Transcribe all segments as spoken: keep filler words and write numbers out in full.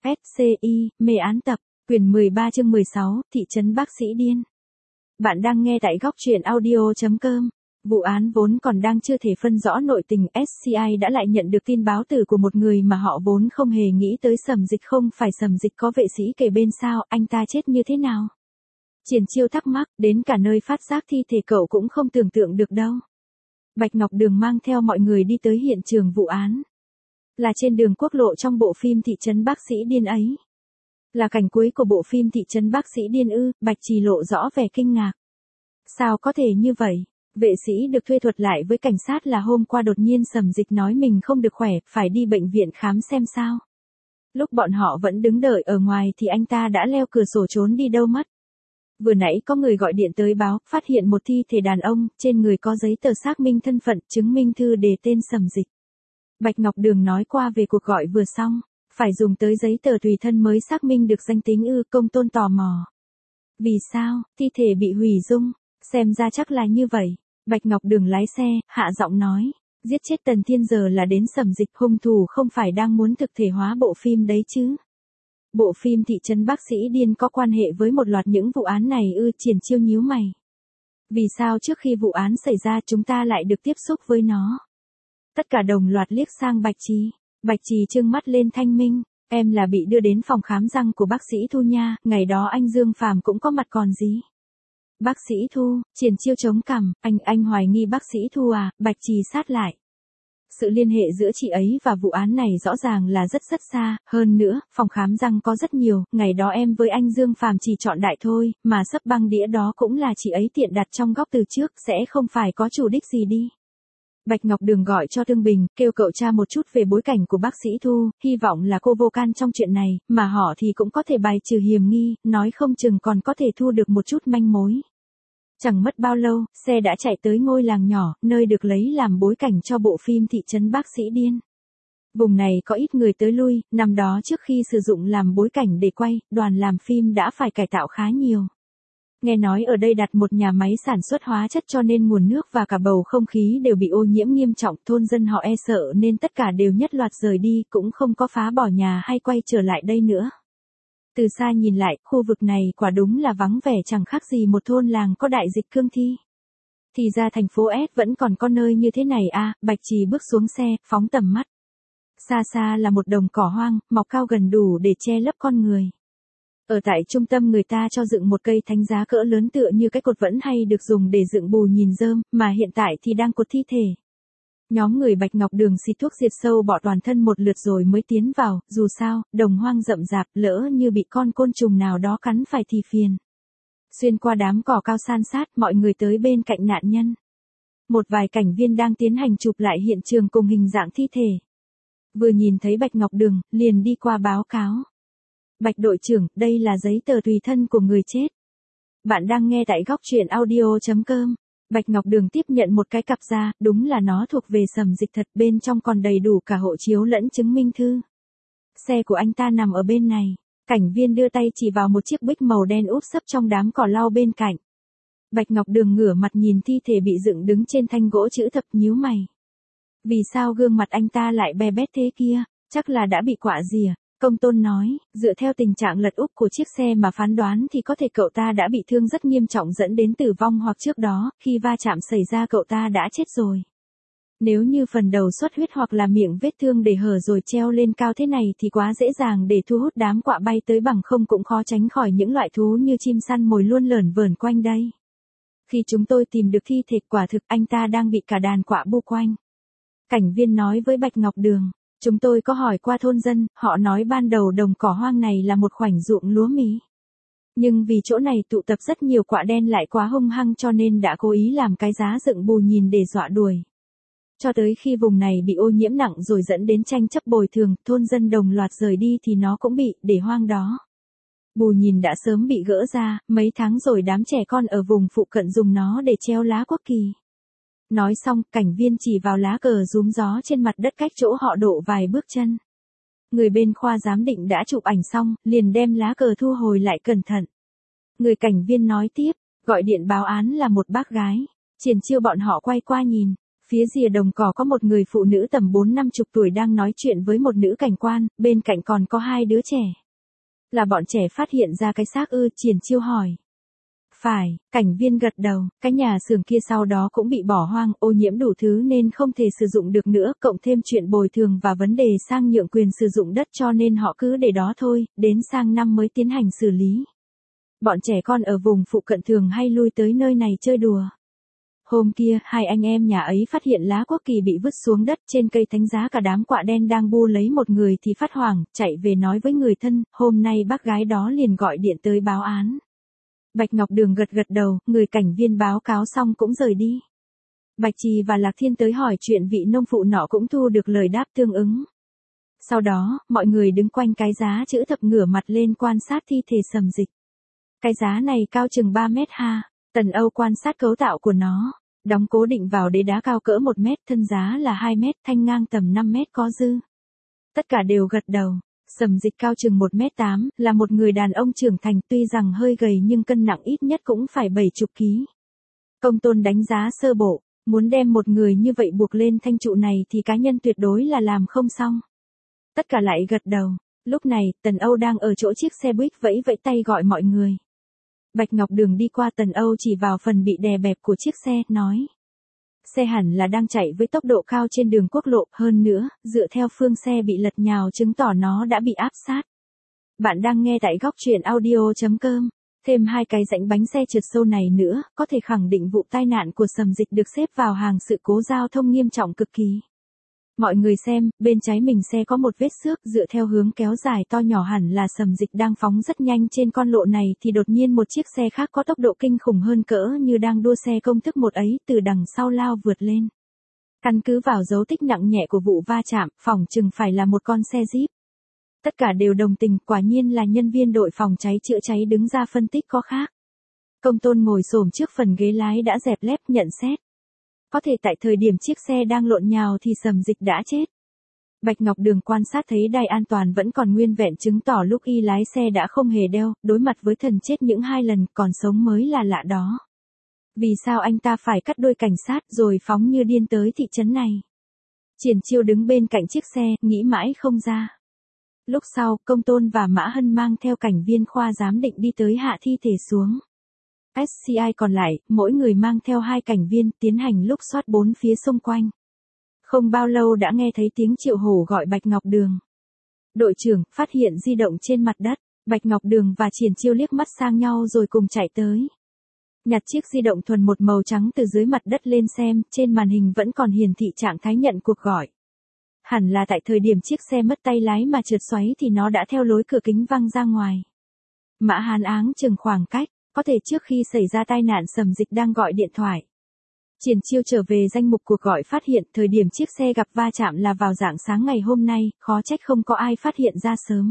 ét xê i, mê án tập, quyển mười ba chương mười sáu, thị trấn bác sĩ điên. Bạn đang nghe tại góc truyện audio chấm com. Vụ án vốn còn đang chưa thể phân rõ nội tình, ét xê i đã lại nhận được tin báo từ của một người mà họ vốn không hề nghĩ tới. Sầm Dịch không phải Sầm Dịch có vệ sĩ kề bên sao, anh ta chết như thế nào? Triển Chiêu thắc mắc, đến cả nơi phát xác thi thể cậu cũng không tưởng tượng được đâu. Bạch Ngọc Đường mang theo mọi người đi tới hiện trường vụ án. Là trên đường quốc lộ trong bộ phim Thị trấn bác sĩ điên ấy. Là cảnh cuối của bộ phim Thị trấn bác sĩ điên ư? Bạch Trì lộ rõ vẻ kinh ngạc. Sao có thể như vậy? Vệ sĩ được thuê thuật lại với cảnh sát là hôm qua đột nhiên Sầm Dịch nói mình không được khỏe, phải đi bệnh viện khám xem sao. Lúc bọn họ vẫn đứng đợi ở ngoài thì anh ta đã leo cửa sổ trốn đi đâu mất. Vừa nãy có người gọi điện tới báo, phát hiện một thi thể đàn ông, trên người có giấy tờ xác minh thân phận, chứng minh thư đề tên Sầm Dịch. Bạch Ngọc Đường nói qua về cuộc gọi vừa xong, phải dùng tới giấy tờ tùy thân mới xác minh được danh tính ư? Công Tôn tò mò. Vì sao, thi thể bị hủy dung, xem ra chắc là như vậy. Bạch Ngọc Đường lái xe, hạ giọng nói, giết chết Tần Thiên giờ là đến Sầm Dịch, hung thủ không phải đang muốn thực thể hóa bộ phim đấy chứ? Bộ phim Thị trấn bác sĩ điên có quan hệ với một loạt những vụ án này ư? Triển Chiêu nhíu mày. Vì sao trước khi vụ án xảy ra chúng ta lại được tiếp xúc với nó? Tất cả đồng loạt liếc sang Bạch Trì. Bạch Trì trừng mắt lên thanh minh, em là bị đưa đến phòng khám răng của bác sĩ Thu nha, ngày đó anh Dương Phàm cũng có mặt còn gì. Bác sĩ Thu, Triển Chiêu chống cằm, anh, anh hoài nghi bác sĩ Thu à? Bạch Trì sát lại. Sự liên hệ giữa chị ấy và vụ án này rõ ràng là rất rất xa, hơn nữa, phòng khám răng có rất nhiều, ngày đó em với anh Dương Phàm chỉ chọn đại thôi, mà sấp băng đĩa đó cũng là chị ấy tiện đặt trong góc từ trước, sẽ không phải có chủ đích gì đi. Bạch Ngọc Đường gọi cho Thương Bình, kêu cậu tra một chút về bối cảnh của bác sĩ Thu, hy vọng là cô vô can trong chuyện này, mà họ thì cũng có thể bài trừ hiểm nghi, nói không chừng còn có thể thu được một chút manh mối. Chẳng mất bao lâu, xe đã chạy tới ngôi làng nhỏ, nơi được lấy làm bối cảnh cho bộ phim Thị trấn bác sĩ điên. Vùng này có ít người tới lui, năm đó trước khi sử dụng làm bối cảnh để quay, đoàn làm phim đã phải cải tạo khá nhiều. Nghe nói ở đây đặt một nhà máy sản xuất hóa chất cho nên nguồn nước và cả bầu không khí đều bị ô nhiễm nghiêm trọng, thôn dân họ e sợ nên tất cả đều nhất loạt rời đi, cũng không có phá bỏ nhà hay quay trở lại đây nữa. Từ xa nhìn lại, khu vực này quả đúng là vắng vẻ chẳng khác gì một thôn làng có đại dịch cương thi. Thì ra thành phố S vẫn còn có nơi như thế này à? Bạch Trì bước xuống xe, phóng tầm mắt. Xa xa là một đồng cỏ hoang, mọc cao gần đủ để che lấp con người. Ở tại trung tâm người ta cho dựng một cây thánh giá cỡ lớn tựa như cái cột vẫn hay được dùng để dựng bù nhìn rơm, mà hiện tại thì đang cột thi thể. Nhóm người Bạch Ngọc Đường xịt thuốc diệt sâu bỏ toàn thân một lượt rồi mới tiến vào, dù sao, đồng hoang rậm rạp, lỡ như bị con côn trùng nào đó cắn phải thì phiền. Xuyên qua đám cỏ cao san sát, mọi người tới bên cạnh nạn nhân. Một vài cảnh viên đang tiến hành chụp lại hiện trường cùng hình dạng thi thể. Vừa nhìn thấy Bạch Ngọc Đường, liền đi qua báo cáo. Bạch đội trưởng, đây là giấy tờ tùy thân của người chết. Bạn đang nghe tại góc truyện audio chấm com. Bạch Ngọc Đường tiếp nhận một cái cặp ra, đúng là nó thuộc về Sầm Dịch thật, bên trong còn đầy đủ cả hộ chiếu lẫn chứng minh thư. Xe của anh ta nằm ở bên này. Cảnh viên đưa tay chỉ vào một chiếc Buick màu đen úp sấp trong đám cỏ lau bên cạnh. Bạch Ngọc Đường ngửa mặt nhìn thi thể bị dựng đứng trên thanh gỗ chữ thập, nhíu mày. Vì sao gương mặt anh ta lại be bét thế kia? Chắc là đã bị quạ rìa. Công Tôn nói, dựa theo tình trạng lật úp của chiếc xe mà phán đoán thì có thể cậu ta đã bị thương rất nghiêm trọng dẫn đến tử vong, hoặc trước đó, khi va chạm xảy ra cậu ta đã chết rồi. Nếu như phần đầu xuất huyết hoặc là miệng vết thương để hở rồi treo lên cao thế này thì quá dễ dàng để thu hút đám quạ bay tới, bằng không cũng khó tránh khỏi những loại thú như chim săn mồi luôn lởn vởn quanh đây. Khi chúng tôi tìm được thi thể, quả thực anh ta đang bị cả đàn quạ bu quanh. Cảnh viên nói với Bạch Ngọc Đường. Chúng tôi có hỏi qua thôn dân, họ nói ban đầu đồng cỏ hoang này là một khoảnh ruộng lúa mì. Nhưng vì chỗ này tụ tập rất nhiều quạ đen lại quá hung hăng cho nên đã cố ý làm cái giá dựng bù nhìn để dọa đuổi. Cho tới khi vùng này bị ô nhiễm nặng rồi dẫn đến tranh chấp bồi thường, thôn dân đồng loạt rời đi thì nó cũng bị để hoang đó. Bù nhìn đã sớm bị gỡ ra, mấy tháng rồi đám trẻ con ở vùng phụ cận dùng nó để treo lá quốc kỳ. Nói xong, cảnh viên chỉ vào lá cờ rúm gió trên mặt đất cách chỗ họ độ vài bước chân. Người bên khoa giám định đã chụp ảnh xong, liền đem lá cờ thu hồi lại cẩn thận. Người cảnh viên nói tiếp, gọi điện báo án là một bác gái. Triển Chiêu bọn họ quay qua nhìn. Phía rìa đồng cỏ có một người phụ nữ tầm bốn năm chục tuổi đang nói chuyện với một nữ cảnh quan, bên cạnh còn có hai đứa trẻ. Là bọn trẻ phát hiện ra cái xác ư? Triển Chiêu hỏi. Phải, cảnh viên gật đầu, cái nhà xưởng kia sau đó cũng bị bỏ hoang, ô nhiễm đủ thứ nên không thể sử dụng được nữa, cộng thêm chuyện bồi thường và vấn đề sang nhượng quyền sử dụng đất cho nên họ cứ để đó thôi, đến sang năm mới tiến hành xử lý. Bọn trẻ con ở vùng phụ cận thường hay lui tới nơi này chơi đùa. Hôm kia, hai anh em nhà ấy phát hiện lá quốc kỳ bị vứt xuống đất, trên cây thánh giá cả đám quạ đen đang bu lấy một người thì phát hoảng, chạy về nói với người thân, hôm nay bác gái đó liền gọi điện tới báo án. Bạch Ngọc Đường gật gật đầu, người cảnh viên báo cáo xong cũng rời đi. Bạch Trì và Lạc Thiên tới hỏi chuyện vị nông phụ nọ cũng thu được lời đáp tương ứng. Sau đó, mọi người đứng quanh cái giá chữ thập ngửa mặt lên quan sát thi thể Sầm Dịch. Cái giá này cao chừng ba mét ha. Tần Âu quan sát cấu tạo của nó, đóng cố định vào đế đá cao cỡ một mét, thân giá là hai mét, thanh ngang tầm năm mét có dư. Tất cả đều gật đầu. Sầm Dịch cao chừng một mét tám, là một người đàn ông trưởng thành, tuy rằng hơi gầy nhưng cân nặng ít nhất cũng phải bảy chục ký. Công Tôn đánh giá sơ bộ, muốn đem một người như vậy buộc lên thanh trụ này thì cá nhân tuyệt đối là làm không xong. Tất cả lại gật đầu. Lúc này, Tần Âu đang ở chỗ chiếc xe buýt vẫy vẫy tay gọi mọi người. Bạch Ngọc Đường đi qua Tần Âu chỉ vào phần bị đè bẹp của chiếc xe, nói. Xe hẳn là đang chạy với tốc độ cao trên đường quốc lộ, hơn nữa, dựa theo phương xe bị lật nhào chứng tỏ nó đã bị áp sát. Bạn đang nghe tại góc truyện audio chấm com. Thêm hai cái rãnh bánh xe trượt sâu này nữa, có thể khẳng định vụ tai nạn của Sầm Dịch được xếp vào hàng sự cố giao thông nghiêm trọng cực kỳ. Mọi người xem, bên trái mình xe có một vết xước, dựa theo hướng kéo dài to nhỏ hẳn là Sầm Dịch đang phóng rất nhanh trên con lộ này thì đột nhiên một chiếc xe khác có tốc độ kinh khủng hơn cỡ như đang đua xe công thức một ấy từ đằng sau lao vượt lên. Căn cứ vào dấu tích nặng nhẹ của vụ va chạm, phỏng chừng phải là một con xe Jeep. Tất cả đều đồng tình, quả nhiên là nhân viên đội phòng cháy chữa cháy đứng ra phân tích có khác. Công Tôn ngồi xổm trước phần ghế lái đã dẹp lép nhận xét. Có thể tại thời điểm chiếc xe đang lộn nhào thì Sầm Dịch đã chết. Bạch Ngọc Đường quan sát thấy đai an toàn vẫn còn nguyên vẹn, chứng tỏ lúc y lái xe đã không hề đeo, đối mặt với thần chết những hai lần, còn sống mới là lạ đó. Vì sao anh ta phải cắt đuôi cảnh sát rồi phóng như điên tới thị trấn này? Triển Chiêu đứng bên cạnh chiếc xe, nghĩ mãi không ra. Lúc sau, Công Tôn và Mã Hân mang theo cảnh viên khoa giám định đi tới hạ thi thể xuống. ét xê i còn lại, mỗi người mang theo hai cảnh viên, tiến hành lục soát bốn phía xung quanh. Không bao lâu đã nghe thấy tiếng Triệu Hổ gọi Bạch Ngọc Đường. Đội trưởng, phát hiện di động trên mặt đất. Bạch Ngọc Đường và Triển Chiêu liếc mắt sang nhau rồi cùng chạy tới. Nhặt chiếc di động thuần một màu trắng từ dưới mặt đất lên xem, trên màn hình vẫn còn hiển thị trạng thái nhận cuộc gọi. Hẳn là tại thời điểm chiếc xe mất tay lái mà trượt xoáy thì nó đã theo lối cửa kính văng ra ngoài. Mã Hán áng chừng khoảng cách. Có thể trước khi xảy ra tai nạn Sầm Dịch đang gọi điện thoại. Triển Chiêu trở về danh mục cuộc gọi phát hiện thời điểm chiếc xe gặp va chạm là vào rạng sáng ngày hôm nay, khó trách không có ai phát hiện ra sớm.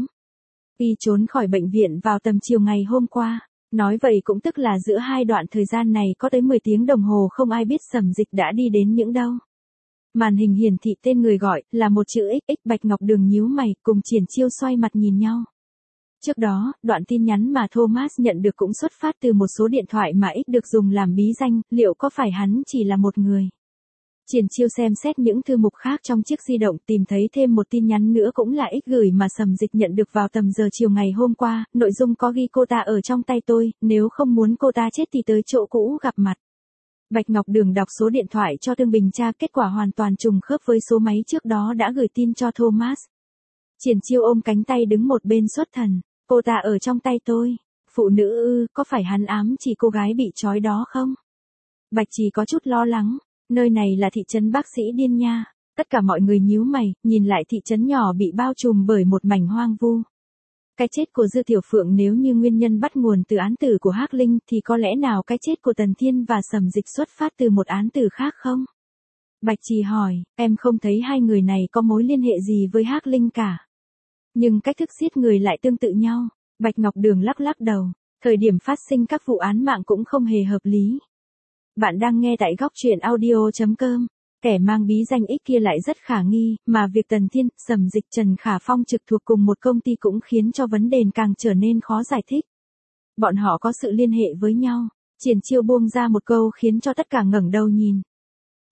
Y trốn khỏi bệnh viện vào tầm chiều ngày hôm qua. Nói vậy cũng tức là giữa hai đoạn thời gian này có tới mười tiếng đồng hồ không ai biết Sầm Dịch đã đi đến những đâu. Màn hình hiển thị tên người gọi là một chữ X X. Bạch Ngọc Đường nhíu mày, cùng Triển Chiêu xoay mặt nhìn nhau. Trước đó, đoạn tin nhắn mà Thomas nhận được cũng xuất phát từ một số điện thoại mà X được dùng làm bí danh, liệu có phải hắn chỉ là một người? Triển Chiêu xem xét những thư mục khác trong chiếc di động, tìm thấy thêm một tin nhắn nữa cũng là X gửi mà Sầm Dịch nhận được vào tầm giờ chiều ngày hôm qua, nội dung có ghi cô ta ở trong tay tôi, nếu không muốn cô ta chết thì tới chỗ cũ gặp mặt. Bạch Ngọc Đường đọc số điện thoại cho Tương Bình tra, kết quả hoàn toàn trùng khớp với số máy trước đó đã gửi tin cho Thomas. Triển Chiêu ôm cánh tay đứng một bên xuất thần. Cô ta ở trong tay tôi. Phụ nữ ư, có phải hắn ám chỉ cô gái bị trói đó không? Bạch Trì có chút lo lắng. Nơi này là thị trấn Bác Sĩ Điên nha. Tất cả mọi người nhíu mày, nhìn lại thị trấn nhỏ bị bao trùm bởi một mảnh hoang vu. Cái chết của Dư Tiểu Phượng nếu như nguyên nhân bắt nguồn từ án tử của Hắc Linh thì có lẽ nào cái chết của Tần Thiên và Sầm Dịch xuất phát từ một án tử khác không? Bạch Trì hỏi, em không thấy hai người này có mối liên hệ gì với Hắc Linh cả. Nhưng cách thức giết người lại tương tự nhau. Bạch Ngọc Đường lắc lắc đầu. Thời điểm phát sinh các vụ án mạng cũng không hề hợp lý. Bạn đang nghe tại góc truyện audio chấm com. Kẻ mang bí danh X kia lại rất khả nghi, mà việc Tần Thiên, Sầm Dịch, Trần Khả Phong trực thuộc cùng một công ty cũng khiến cho vấn đề càng trở nên khó giải thích. Bọn họ có sự liên hệ với nhau. Triển Chiêu buông ra một câu khiến cho tất cả ngẩng đầu nhìn.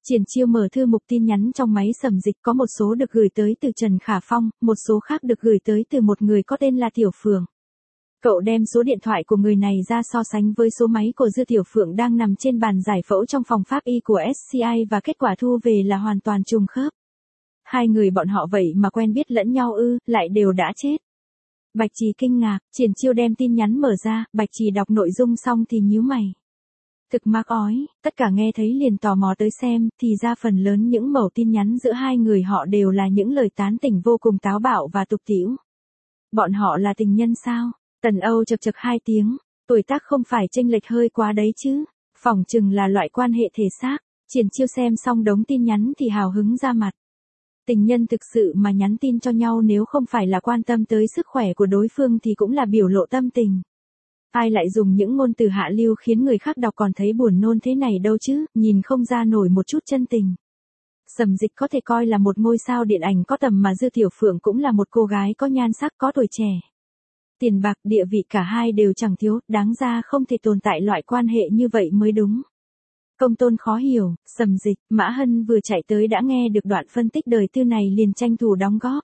Triển Chiêu mở thư mục tin nhắn trong máy Sầm Dịch, có một số được gửi tới từ Trần Khả Phong, một số khác được gửi tới từ một người có tên là Tiểu Phượng. Cậu đem số điện thoại của người này ra so sánh với số máy của Dư Tiểu Phượng đang nằm trên bàn giải phẫu trong phòng pháp y của ét xê i và kết quả thu về là hoàn toàn trùng khớp. Hai người bọn họ vậy mà quen biết lẫn nhau ư, lại đều đã chết. Bạch Trì kinh ngạc, Triển Chiêu đem tin nhắn mở ra, Bạch Trì đọc nội dung xong thì nhíu mày. Thực mắc ói, tất cả nghe thấy liền tò mò tới xem, thì ra phần lớn những mẩu tin nhắn giữa hai người họ đều là những lời tán tỉnh vô cùng táo bạo và tục tĩu. Bọn họ là tình nhân sao? Tần Âu chật chật hai tiếng, tuổi tác không phải chênh lệch hơi quá đấy chứ, phỏng chừng là loại quan hệ thể xác. Triển Chiêu xem xong đống tin nhắn thì hào hứng ra mặt. Tình nhân thực sự mà nhắn tin cho nhau nếu không phải là quan tâm tới sức khỏe của đối phương thì cũng là biểu lộ tâm tình. Ai lại dùng những ngôn từ hạ lưu khiến người khác đọc còn thấy buồn nôn thế này đâu chứ, nhìn không ra nổi một chút chân tình. Sầm Dịch có thể coi là một ngôi sao điện ảnh có tầm mà Dư Tiểu Phượng cũng là một cô gái có nhan sắc có tuổi trẻ. Tiền bạc địa vị cả hai đều chẳng thiếu, đáng ra không thể tồn tại loại quan hệ như vậy mới đúng. Công Tôn khó hiểu, Sầm Dịch, Mã Hân vừa chạy tới đã nghe được đoạn phân tích đời tư này liền tranh thủ đóng góp.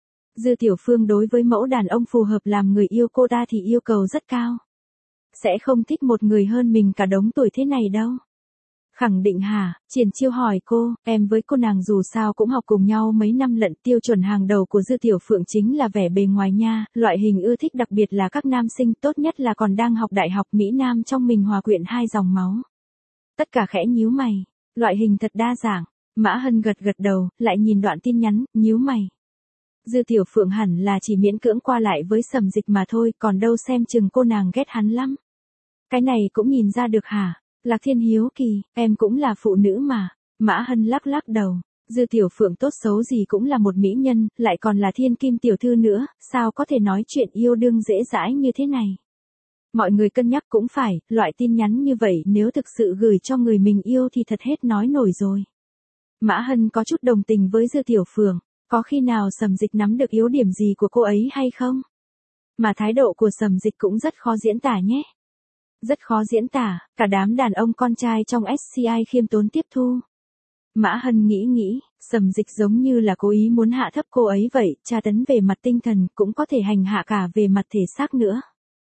Dư Tiểu Phương đối với mẫu đàn ông phù hợp làm người yêu cô ta thì yêu cầu rất cao. Sẽ không thích một người hơn mình cả đống tuổi thế này đâu. Khẳng định hả? Triển Chiêu hỏi cô, em với cô nàng dù sao cũng học cùng nhau mấy năm lận, tiêu chuẩn hàng đầu của Dư Tiểu Phượng chính là vẻ bề ngoài nha, loại hình ưa thích đặc biệt là các nam sinh, tốt nhất là còn đang học đại học Mỹ Nam trong mình hòa quyện hai dòng máu. Tất cả khẽ nhíu mày, loại hình thật đa dạng. Mã Hân gật gật đầu, lại nhìn đoạn tin nhắn, nhíu mày. Dư Tiểu Phượng hẳn là chỉ miễn cưỡng qua lại với Sầm Dịch mà thôi, còn đâu xem chừng cô nàng ghét hắn lắm. Cái này cũng nhìn ra được hả? Lạc Thiên hiếu kỳ, em cũng là phụ nữ mà. Mã Hân lắc lắc đầu, Dư Tiểu Phượng tốt xấu gì cũng là một mỹ nhân, lại còn là thiên kim tiểu thư nữa, sao có thể nói chuyện yêu đương dễ dãi như thế này. Mọi người cân nhắc cũng phải, loại tin nhắn như vậy nếu thực sự gửi cho người mình yêu thì thật hết nói nổi rồi. Mã Hân có chút đồng tình với Dư Tiểu Phượng, có khi nào Sầm Dịch nắm được yếu điểm gì của cô ấy hay không? Mà thái độ của Sầm Dịch cũng rất khó diễn tả nhé. Rất khó diễn tả, cả đám đàn ông con trai trong ét xê i khiêm tốn tiếp thu. Mã Hân nghĩ nghĩ, Sầm Dịch giống như là cố ý muốn hạ thấp cô ấy vậy, tra tấn về mặt tinh thần cũng có thể hành hạ cả về mặt thể xác nữa.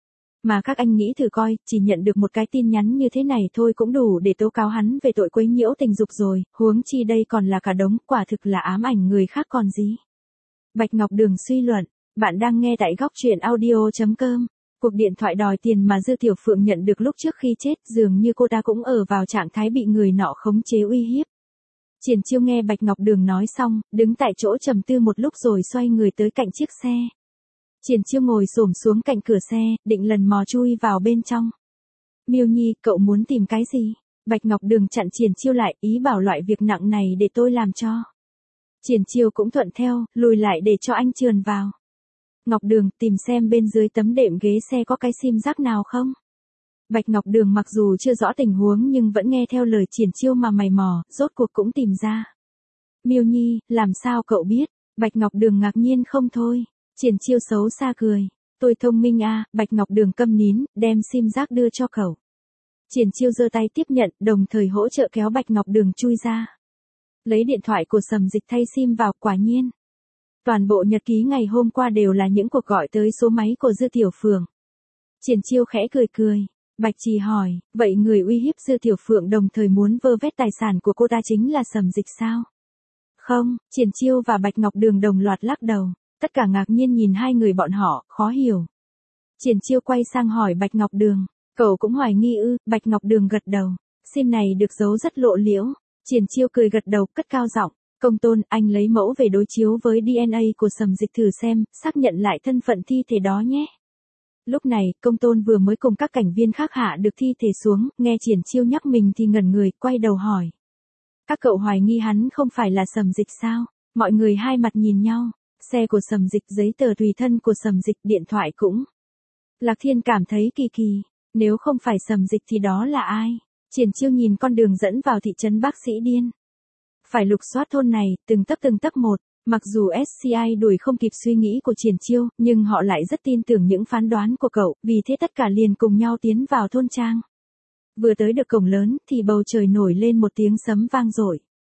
Mà các anh nghĩ thử coi, chỉ nhận được một cái tin nhắn như thế này thôi cũng đủ để tố cáo hắn về tội quấy nhiễu tình dục rồi, huống chi đây còn là cả đống, quả thực là ám ảnh người khác còn gì. Bạch Ngọc Đường suy luận, bạn đang nghe tại góc truyện audio chấm com. Cuộc điện thoại đòi tiền mà Dư Tiểu Phượng nhận được lúc trước khi chết, dường như cô ta cũng ở vào trạng thái bị người nọ khống chế uy hiếp. Triển Chiêu nghe Bạch Ngọc Đường nói xong, đứng tại chỗ trầm tư một lúc rồi xoay người tới cạnh chiếc xe. Triển Chiêu ngồi xổm xuống cạnh cửa xe, định lần mò chui vào bên trong. Miêu Nhi, cậu muốn tìm cái gì? Bạch Ngọc Đường chặn Triển Chiêu lại, ý bảo loại việc nặng này để tôi làm cho. Triển Chiêu cũng thuận theo, lùi lại để cho anh trườn vào. Ngọc Đường, tìm xem bên dưới tấm đệm ghế xe có cái sim rác nào không? Bạch Ngọc Đường mặc dù chưa rõ tình huống nhưng vẫn nghe theo lời Triển Chiêu mà mày mò, rốt cuộc cũng tìm ra. Miêu Nhi, làm sao cậu biết? Bạch Ngọc Đường ngạc nhiên không thôi. Triển Chiêu xấu xa cười. Tôi thông minh à, Bạch Ngọc Đường câm nín, đem sim rác đưa cho cậu. Triển Chiêu giơ tay tiếp nhận, đồng thời hỗ trợ kéo Bạch Ngọc Đường chui ra. Lấy điện thoại của Sầm Dịch thay sim vào, quả nhiên. Toàn bộ nhật ký ngày hôm qua đều là những cuộc gọi tới số máy của Dư Tiểu Phượng. Triển Chiêu khẽ cười cười. Bạch Trì hỏi, vậy người uy hiếp Dư Tiểu Phượng đồng thời muốn vơ vét tài sản của cô ta chính là Sầm Dịch sao? Không, Triển Chiêu và Bạch Ngọc Đường đồng loạt lắc đầu. Tất cả ngạc nhiên nhìn hai người bọn họ, khó hiểu. Triển Chiêu quay sang hỏi Bạch Ngọc Đường, cậu cũng hoài nghi ư? Bạch Ngọc Đường gật đầu. Sim này được giấu rất lộ liễu. Triển Chiêu cười gật đầu, cất cao giọng. Công Tôn, anh lấy mẫu về đối chiếu với đê en a của Sầm Dịch thử xem, xác nhận lại thân phận thi thể đó nhé. Lúc này, Công Tôn vừa mới cùng các cảnh viên khác hạ được thi thể xuống, nghe Triển Chiêu nhắc mình thì ngẩn người, quay đầu hỏi. Các cậu hoài nghi hắn không phải là Sầm Dịch sao? Mọi người hai mặt nhìn nhau, xe của Sầm Dịch, giấy tờ tùy thân của Sầm Dịch, điện thoại cũng. Lạc Thiên cảm thấy kỳ kỳ, nếu không phải Sầm Dịch thì đó là ai? Triển Chiêu nhìn con đường dẫn vào thị trấn Bác Sĩ Điên. Phải lục soát thôn này, từng tấc từng tấc một, mặc dù ét xê i đuổi không kịp suy nghĩ của Triển Chiêu, nhưng họ lại rất tin tưởng những phán đoán của cậu, vì thế tất cả liền cùng nhau tiến vào thôn trang. Vừa tới được cổng lớn, thì bầu trời nổi lên một tiếng sấm vang dội.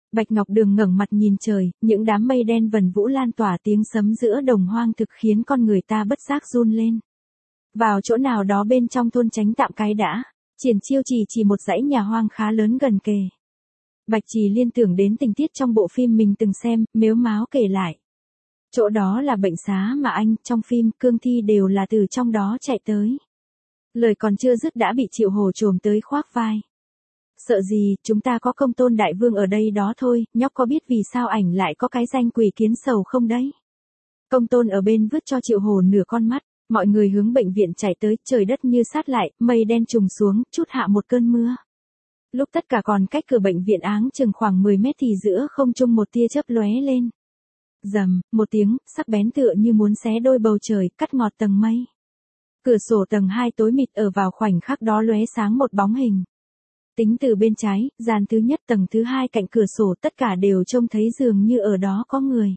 Bạch Ngọc Đường ngẩng mặt nhìn trời, những đám mây đen vần vũ lan tỏa tiếng sấm giữa đồng hoang thực khiến con người ta bất giác run lên. Vào chỗ nào đó bên trong thôn tránh tạm cái đã, Triển Chiêu chỉ chỉ một dãy nhà hoang khá lớn gần kề. Bạch Trì liên tưởng đến tình tiết trong bộ phim mình từng xem, mếu máo kể lại. Chỗ đó là bệnh xá mà anh, trong phim, cương thi đều là từ trong đó chạy tới. Lời còn chưa dứt đã bị Triệu Hổ trồm tới khoác vai. Sợ gì, chúng ta có Công Tôn đại vương ở đây đó thôi, nhóc có biết vì sao ảnh lại có cái danh quỷ kiến sầu không đấy? Công Tôn ở bên vứt cho Triệu Hổ nửa con mắt, mọi người hướng bệnh viện chạy tới, trời đất như sát lại, mây đen trùng xuống, chút hạ một cơn mưa. Lúc tất cả còn cách cửa bệnh viện áng chừng khoảng mười mét thì giữa không trung một tia chớp lóe lên. Rầm, một tiếng, sắc bén tựa như muốn xé đôi bầu trời, cắt ngọt tầng mây. Cửa sổ tầng hai tối mịt, ở vào khoảnh khắc đó lóe sáng một bóng hình. Tính từ bên trái, gian thứ nhất tầng thứ hai cạnh cửa sổ tất cả đều trông thấy dường như ở đó có người.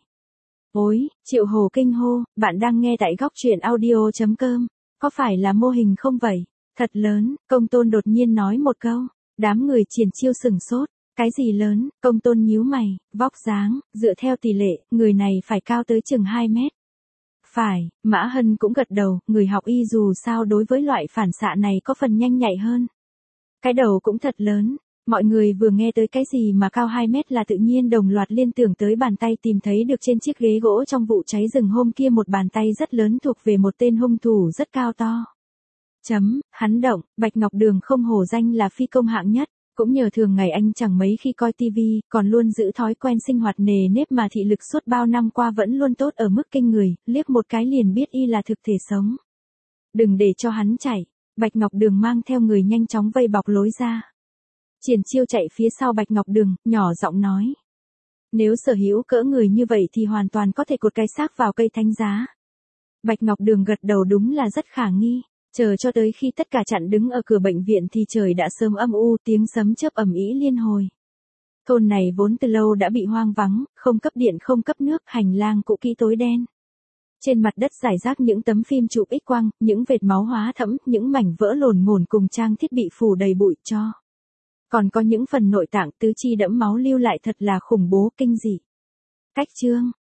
Ôi, Triệu Hổ kinh hô, bạn đang nghe tại góc truyện audio chấm com, có phải là mô hình không vậy? Thật lớn, Công Tôn đột nhiên nói một câu, đám người Triển Chiêu sửng sốt, cái gì lớn, Công Tôn nhíu mày, vóc dáng, dựa theo tỷ lệ, người này phải cao tới chừng hai mét. Phải, Mã Hân cũng gật đầu, người học y dù sao đối với loại phản xạ này có phần nhanh nhạy hơn. Cái đầu cũng thật lớn, mọi người vừa nghe tới cái gì mà cao hai mét là tự nhiên đồng loạt liên tưởng tới bàn tay tìm thấy được trên chiếc ghế gỗ trong vụ cháy rừng hôm kia, một bàn tay rất lớn thuộc về một tên hung thủ rất cao to. Chấm, hắn động, Bạch Ngọc Đường không hổ danh là phi công hạng nhất, cũng nhờ thường ngày anh chẳng mấy khi coi tivi, còn luôn giữ thói quen sinh hoạt nề nếp mà thị lực suốt bao năm qua vẫn luôn tốt ở mức kinh người, liếc một cái liền biết y là thực thể sống. Đừng để cho hắn chạy. Bạch Ngọc Đường mang theo người nhanh chóng vây bọc lối ra. Triển Chiêu chạy phía sau Bạch Ngọc Đường, nhỏ giọng nói. Nếu sở hữu cỡ người như vậy thì hoàn toàn có thể cột cái xác vào cây thánh giá. Bạch Ngọc Đường gật đầu, đúng là rất khả nghi. Chờ cho tới khi tất cả chặn đứng ở cửa bệnh viện thì trời đã sớm âm u, tiếng sấm chớp ầm ĩ liên hồi. Thôn này vốn từ lâu đã bị hoang vắng, không cấp điện không cấp nước, hành lang cũ kỹ tối đen. Trên mặt đất rải rác những tấm phim chụp X quang, những vệt máu hóa thẫm, những mảnh vỡ lồn ngổn cùng trang thiết bị phủ đầy bụi tro. Còn có những phần nội tạng tứ chi đẫm máu lưu lại thật là khủng bố kinh dị. Cách chương,